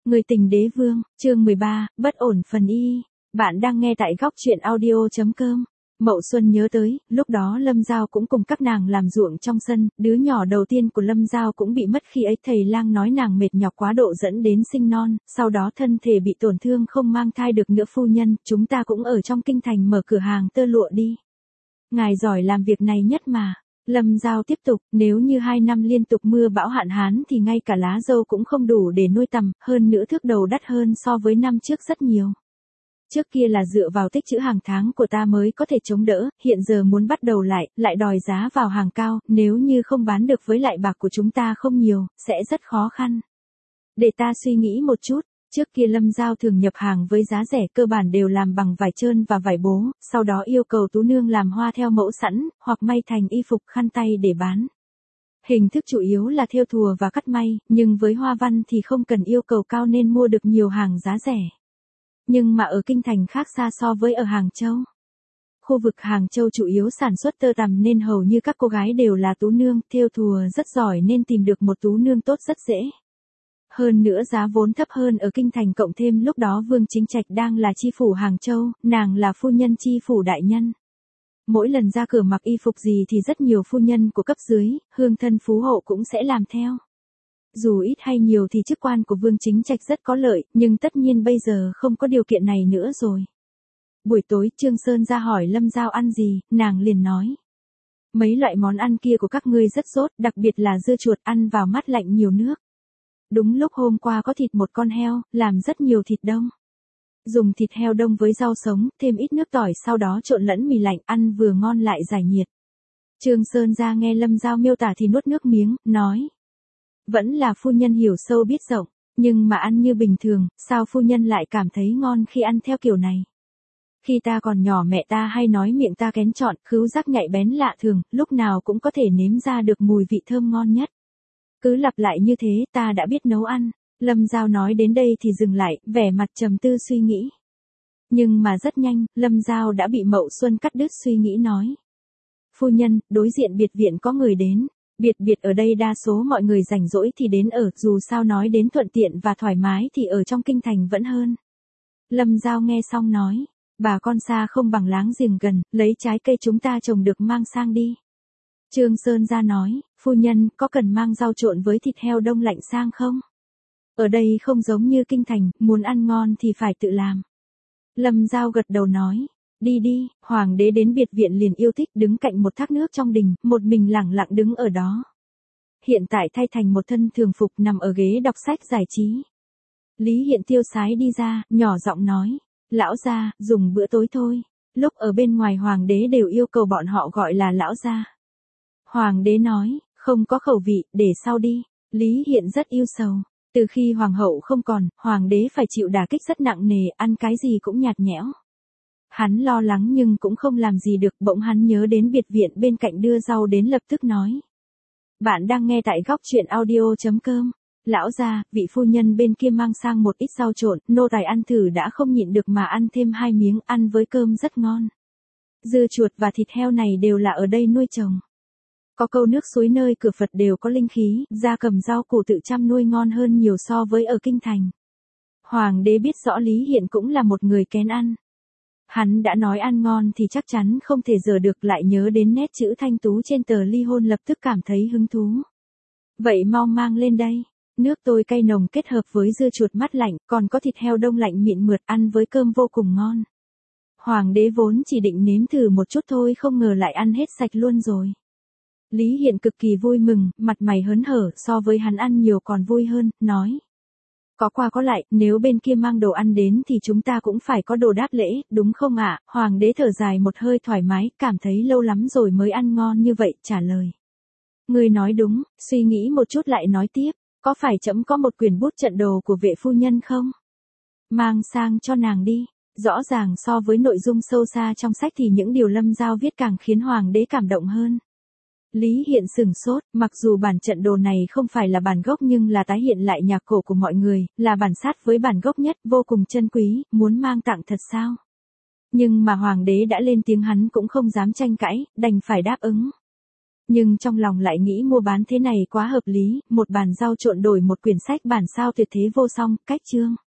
Người tình đế vương, chương 13, bất ổn phần y. Bạn đang nghe tại góc truyện audio.com. Mậu Xuân nhớ tới, lúc đó Lâm Giao cũng cùng các nàng làm ruộng trong sân, đứa nhỏ đầu tiên của Lâm Giao cũng bị mất khi ấy thầy lang nói nàng mệt nhọc quá độ dẫn đến sinh non, sau đó thân thể bị tổn thương không mang thai được nữa. Phu nhân, chúng ta cũng ở trong kinh thành mở cửa hàng tơ lụa đi. Ngài giỏi làm việc này nhất mà. Lâm Giao tiếp tục, nếu như 2 năm liên tục mưa bão hạn hán thì ngay cả lá dâu cũng không đủ để nuôi tầm, hơn nữa thước đầu đắt hơn so với năm trước rất nhiều. Trước kia là dựa vào tích trữ hàng tháng của ta mới có thể chống đỡ, hiện giờ muốn bắt đầu lại đòi giá vào hàng cao, nếu như không bán được với lại bạc của chúng ta không nhiều, sẽ rất khó khăn. Để ta suy nghĩ một chút. Trước kia Lâm Giao thường nhập hàng với giá rẻ, cơ bản đều làm bằng vải trơn và vải bố, sau đó yêu cầu tú nương làm hoa theo mẫu sẵn, hoặc may thành y phục khăn tay để bán. Hình thức chủ yếu là thêu thùa và cắt may, nhưng với hoa văn thì không cần yêu cầu cao nên mua được nhiều hàng giá rẻ. Nhưng mà ở kinh thành khác xa so với ở Hàng Châu. Khu vực Hàng Châu chủ yếu sản xuất tơ tằm nên hầu như các cô gái đều là tú nương, thêu thùa rất giỏi nên tìm được một tú nương tốt rất dễ. Hơn nữa giá vốn thấp hơn ở kinh thành, cộng thêm lúc đó Vương Chính Trạch đang là chi phủ Hàng Châu, nàng là phu nhân chi phủ đại nhân. Mỗi lần ra cửa mặc y phục gì thì rất nhiều phu nhân của cấp dưới, hương thân phú hộ cũng sẽ làm theo. Dù ít hay nhiều thì chức quan của Vương Chính Trạch rất có lợi, nhưng tất nhiên bây giờ không có điều kiện này nữa rồi. Buổi tối Trương Sơn ra hỏi Lâm Giao ăn gì, nàng liền nói. Mấy loại món ăn kia của các ngươi rất sốt, đặc biệt là dưa chuột, ăn vào mát lạnh nhiều nước. Đúng lúc hôm qua có thịt một con heo, làm rất nhiều thịt đông. Dùng thịt heo đông với rau sống, thêm ít nước tỏi, sau đó trộn lẫn mì lạnh, ăn vừa ngon lại giải nhiệt. Trương Sơn ra nghe Lâm Giao miêu tả thì nuốt nước miếng, nói. Vẫn là phu nhân hiểu sâu biết rộng, nhưng mà ăn như bình thường, sao phu nhân lại cảm thấy ngon khi ăn theo kiểu này? Khi ta còn nhỏ mẹ ta hay nói miệng ta kén chọn, khứu giác nhạy bén lạ thường, lúc nào cũng có thể nếm ra được mùi vị thơm ngon nhất. Cứ lặp lại như thế ta đã biết nấu ăn. Lâm Giao nói đến đây thì dừng lại, vẻ mặt trầm tư suy nghĩ. Nhưng mà rất nhanh, Lâm Giao đã bị Mậu Xuân cắt đứt suy nghĩ nói. Phu nhân, đối diện biệt viện có người đến. Biệt ở đây đa số mọi người rảnh rỗi thì đến ở, dù sao nói đến thuận tiện và thoải mái thì ở trong kinh thành vẫn hơn. Lâm Giao nghe xong nói. Bà con xa không bằng láng giềng gần, lấy trái cây chúng ta trồng được mang sang đi. Trương Sơn ra nói, phu nhân, có cần mang rau trộn với thịt heo đông lạnh sang không? Ở đây không giống như kinh thành, muốn ăn ngon thì phải tự làm. Lâm Giao gật đầu nói, đi đi. Hoàng đế đến biệt viện liền yêu thích đứng cạnh một thác nước trong đình, một mình lẳng lặng đứng ở đó. Hiện tại thay thành một thân thường phục nằm ở ghế đọc sách giải trí. Lý Hiện tiêu sái đi ra, nhỏ giọng nói, lão gia, dùng bữa tối thôi. Lúc ở bên ngoài hoàng đế đều yêu cầu bọn họ gọi là lão gia. Hoàng đế nói, không có khẩu vị, để sau đi. Lý Hiện rất yêu sầu. Từ khi hoàng hậu không còn, hoàng đế phải chịu đả kích rất nặng nề, ăn cái gì cũng nhạt nhẽo. Hắn lo lắng nhưng cũng không làm gì được, bỗng hắn nhớ đến biệt viện bên cạnh đưa rau đến lập tức nói. Bạn đang nghe tại góc truyện audio.com. Lão gia, vị phu nhân bên kia mang sang một ít rau trộn, nô tài ăn thử đã không nhịn được mà ăn thêm 2 miếng, ăn với cơm rất ngon. Dưa chuột và thịt heo này đều là ở đây nuôi trồng. Có câu nước suối nơi cửa Phật đều có linh khí, gia cầm rau củ tự chăm nuôi ngon hơn nhiều so với ở kinh thành. Hoàng đế biết rõ Lý Hiện cũng là một người kén ăn. Hắn đã nói ăn ngon thì chắc chắn không thể dở được, lại nhớ đến nét chữ thanh tú trên tờ ly hôn lập tức cảm thấy hứng thú. Vậy mau mang lên đây. Nước tôi cay nồng kết hợp với dưa chuột mát lạnh, còn có thịt heo đông lạnh mịn mượt, ăn với cơm vô cùng ngon. Hoàng đế vốn chỉ định nếm thử một chút thôi, không ngờ lại ăn hết sạch luôn rồi. Lý Hiện cực kỳ vui mừng, mặt mày hớn hở, so với hắn ăn nhiều còn vui hơn, nói. Có qua có lại, nếu bên kia mang đồ ăn đến thì chúng ta cũng phải có đồ đáp lễ, đúng không ạ? Hoàng đế thở dài một hơi thoải mái, cảm thấy lâu lắm rồi mới ăn ngon như vậy, trả lời. Người nói đúng, suy nghĩ một chút lại nói tiếp, có phải trẫm có một quyển bút trận đồ của vệ phu nhân không? Mang sang cho nàng đi. Rõ ràng so với nội dung sâu xa trong sách thì những điều Lâm Giao viết càng khiến hoàng đế cảm động hơn. Lý Hiện sửng sốt, mặc dù bản trận đồ này không phải là bản gốc nhưng là tái hiện lại nhạc cổ của mọi người, là bản sát với bản gốc nhất, vô cùng chân quý, muốn mang tặng thật sao? Nhưng mà hoàng đế đã lên tiếng hắn cũng không dám tranh cãi, đành phải đáp ứng. Nhưng trong lòng lại nghĩ mua bán thế này quá hợp lý, một bàn rau trộn đổi một quyển sách bản sao tuyệt thế vô song, cách chương.